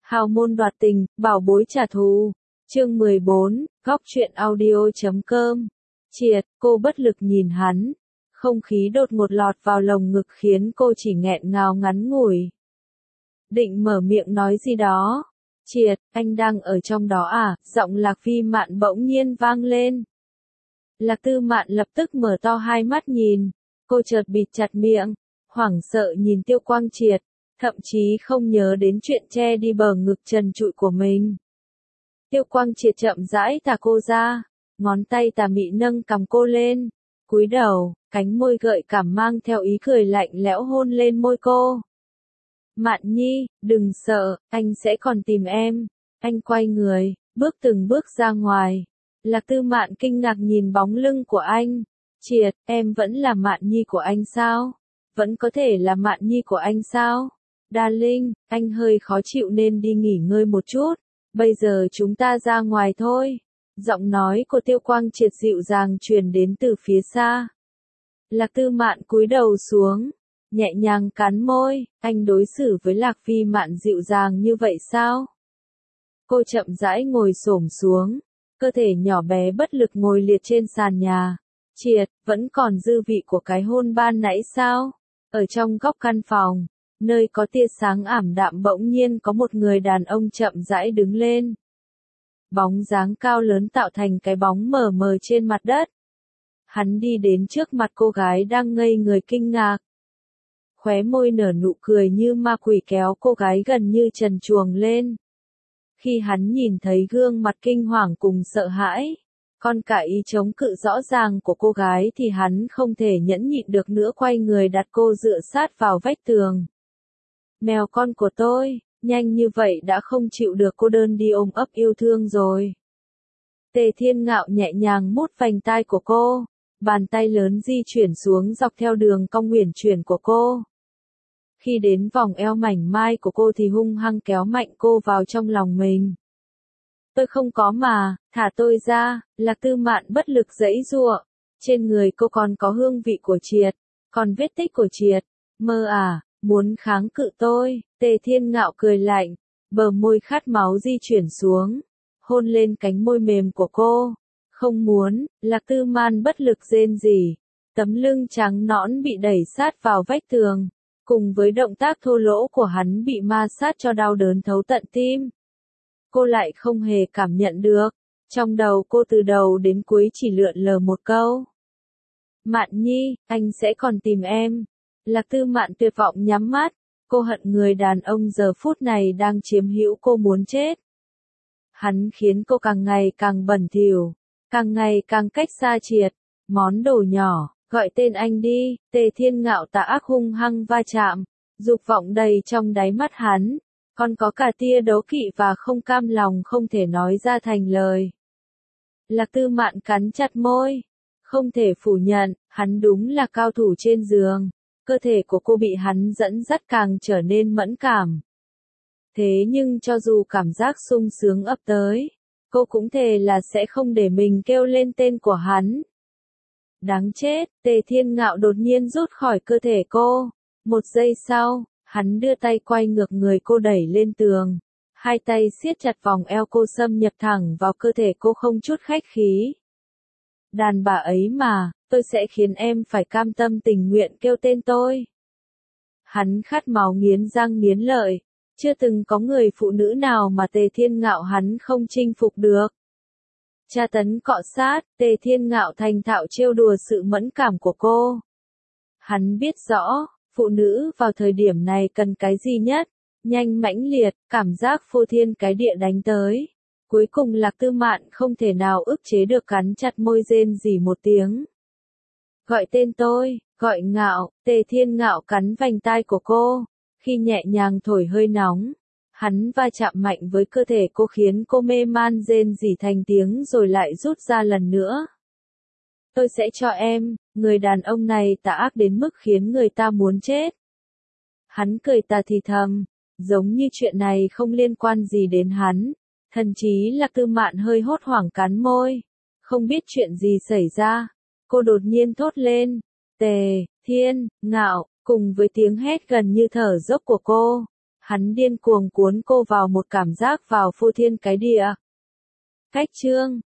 Hào môn đoạt tình, bảo bối trả thù. Chương 14, góc truyện audio.com. Triệt, cô bất lực nhìn hắn. Không khí đột ngột lọt vào lồng ngực khiến cô chỉ nghẹn ngào ngắn ngủi. Định mở miệng nói gì đó. Triệt, anh đang ở trong đó à? Giọng Lạc Phi Mạn bỗng nhiên vang lên. Lạc Tư Mạn lập tức mở to hai mắt nhìn. Cô chợt bịt chặt miệng, hoảng sợ nhìn Tiêu Quang Triệt, thậm chí không nhớ đến chuyện che đi bờ ngực trần trụi của mình. Tiêu Quang Triệt chậm rãi thả cô ra, ngón tay tà mị nâng cằm cô lên, cúi đầu, cánh môi gợi cảm mang theo ý cười lạnh lẽo hôn lên môi cô. Mạn Nhi, đừng sợ, anh sẽ còn tìm em. Anh quay người, bước từng bước ra ngoài. Lạc Tư Mạn kinh ngạc nhìn bóng lưng của anh. Triệt, em vẫn là Mạn Nhi của anh sao? Vẫn có thể là Mạn Nhi của anh sao? Darling, anh hơi khó chịu nên đi nghỉ ngơi một chút. Bây giờ chúng ta ra ngoài thôi. Giọng nói của Tiêu Quang Triệt dịu dàng truyền đến từ phía xa. Lạc Tư Mạn cúi đầu xuống, nhẹ nhàng cắn môi. Anh đối xử với Lạc Phi Mạn dịu dàng như vậy sao? Cô chậm rãi ngồi xổm xuống, cơ thể nhỏ bé bất lực ngồi liệt trên sàn nhà. Triệt, vẫn còn dư vị của cái hôn ban nãy sao? Ở trong góc căn phòng, nơi có tia sáng ảm đạm bỗng nhiên có một người đàn ông chậm rãi đứng lên. Bóng dáng cao lớn tạo thành cái bóng mờ mờ trên mặt đất. Hắn đi đến trước mặt cô gái đang ngây người kinh ngạc. Khóe môi nở nụ cười như ma quỷ kéo cô gái gần như trần truồng lên. Khi hắn nhìn thấy gương mặt kinh hoàng cùng sợ hãi, còn cả ý chống cự rõ ràng của cô gái thì hắn không thể nhẫn nhịn được nữa, quay người đặt cô dựa sát vào vách tường. Mèo con của tôi, nhanh như vậy đã không chịu được cô đơn đi ôm ấp yêu thương rồi. Tề Thiên Ngạo nhẹ nhàng mút vành tai của cô, bàn tay lớn di chuyển xuống dọc theo đường cong uyển chuyển của cô. Khi đến vòng eo mảnh mai của cô thì hung hăng kéo mạnh cô vào trong lòng mình. Tôi không có mà, thả tôi ra. Lạc Tư Mạn bất lực giãy giụa. Trên người cô còn có hương vị của Triệt, còn vết tích của Triệt. Mơ à, muốn kháng cự tôi? Tề Thiên Ngạo cười lạnh, bờ môi khát máu di chuyển xuống, hôn lên cánh môi mềm của cô. Không muốn. Lạc Tư Mạn bất lực rên rỉ, tấm lưng trắng nõn bị đẩy sát vào vách tường, cùng với động tác thô lỗ của hắn bị ma sát cho đau đớn thấu tận tim. Cô lại không hề cảm nhận được. Trong đầu cô từ đầu đến cuối chỉ lượn lờ một câu. Mạn Nhi, anh sẽ còn tìm em. Lạc Tư Mạn tuyệt vọng nhắm mắt. Cô hận người đàn ông giờ phút này đang chiếm hữu cô muốn chết. Hắn khiến cô càng ngày càng bẩn thỉu, càng ngày càng cách xa Triệt. Món đồ nhỏ, gọi tên anh đi. Tề Thiên Ngạo tà ác hung hăng va chạm, dục vọng đầy trong đáy mắt hắn. Còn có cả tia đố kỵ và không cam lòng không thể nói ra thành lời. Lạc Tư Mạn cắn chặt môi. Không thể phủ nhận, hắn đúng là cao thủ trên giường. Cơ thể của cô bị hắn dẫn dắt càng trở nên mẫn cảm. Thế nhưng cho dù cảm giác sung sướng ập tới, cô cũng thề là sẽ không để mình kêu lên tên của hắn. Đáng chết, Tề Thiên Ngạo đột nhiên rút khỏi cơ thể cô. Một giây sau, hắn đưa tay quay ngược người cô đẩy lên tường. Hai tay siết chặt vòng eo cô xâm nhập thẳng vào cơ thể cô không chút khách khí. Đàn bà ấy mà, tôi sẽ khiến em phải cam tâm tình nguyện kêu tên tôi. Hắn khát máu nghiến răng nghiến lợi. Chưa từng có người phụ nữ nào mà Tề Thiên Ngạo hắn không chinh phục được. Tra tấn cọ sát, Tề Thiên Ngạo thành thạo trêu đùa sự mẫn cảm của cô. Hắn biết rõ, phụ nữ vào thời điểm này cần cái gì nhất? Nhanh mãnh liệt, cảm giác phô thiên cái địa đánh tới. Cuối cùng Lạc Tư Mạn không thể nào ức chế được cắn chặt môi rên rỉ một tiếng. Gọi tên tôi, gọi Ngạo. Tề Thiên Ngạo cắn vành tai của cô. Khi nhẹ nhàng thổi hơi nóng, hắn va chạm mạnh với cơ thể cô khiến cô mê man rên rỉ thành tiếng rồi lại rút ra lần nữa. Tôi sẽ cho em. Người đàn ông này tà ác đến mức khiến người ta muốn chết. Hắn cười tà thì thầm, giống như chuyện này không liên quan gì đến hắn. Thậm chí Lạc Tư Mạn hơi hốt hoảng cắn môi. Không biết chuyện gì xảy ra. Cô đột nhiên thốt lên. Tề Thiên Ngạo, cùng với tiếng hét gần như thở dốc của cô. Hắn điên cuồng cuốn cô vào một cảm giác vào phô thiên cái địa. Cách chương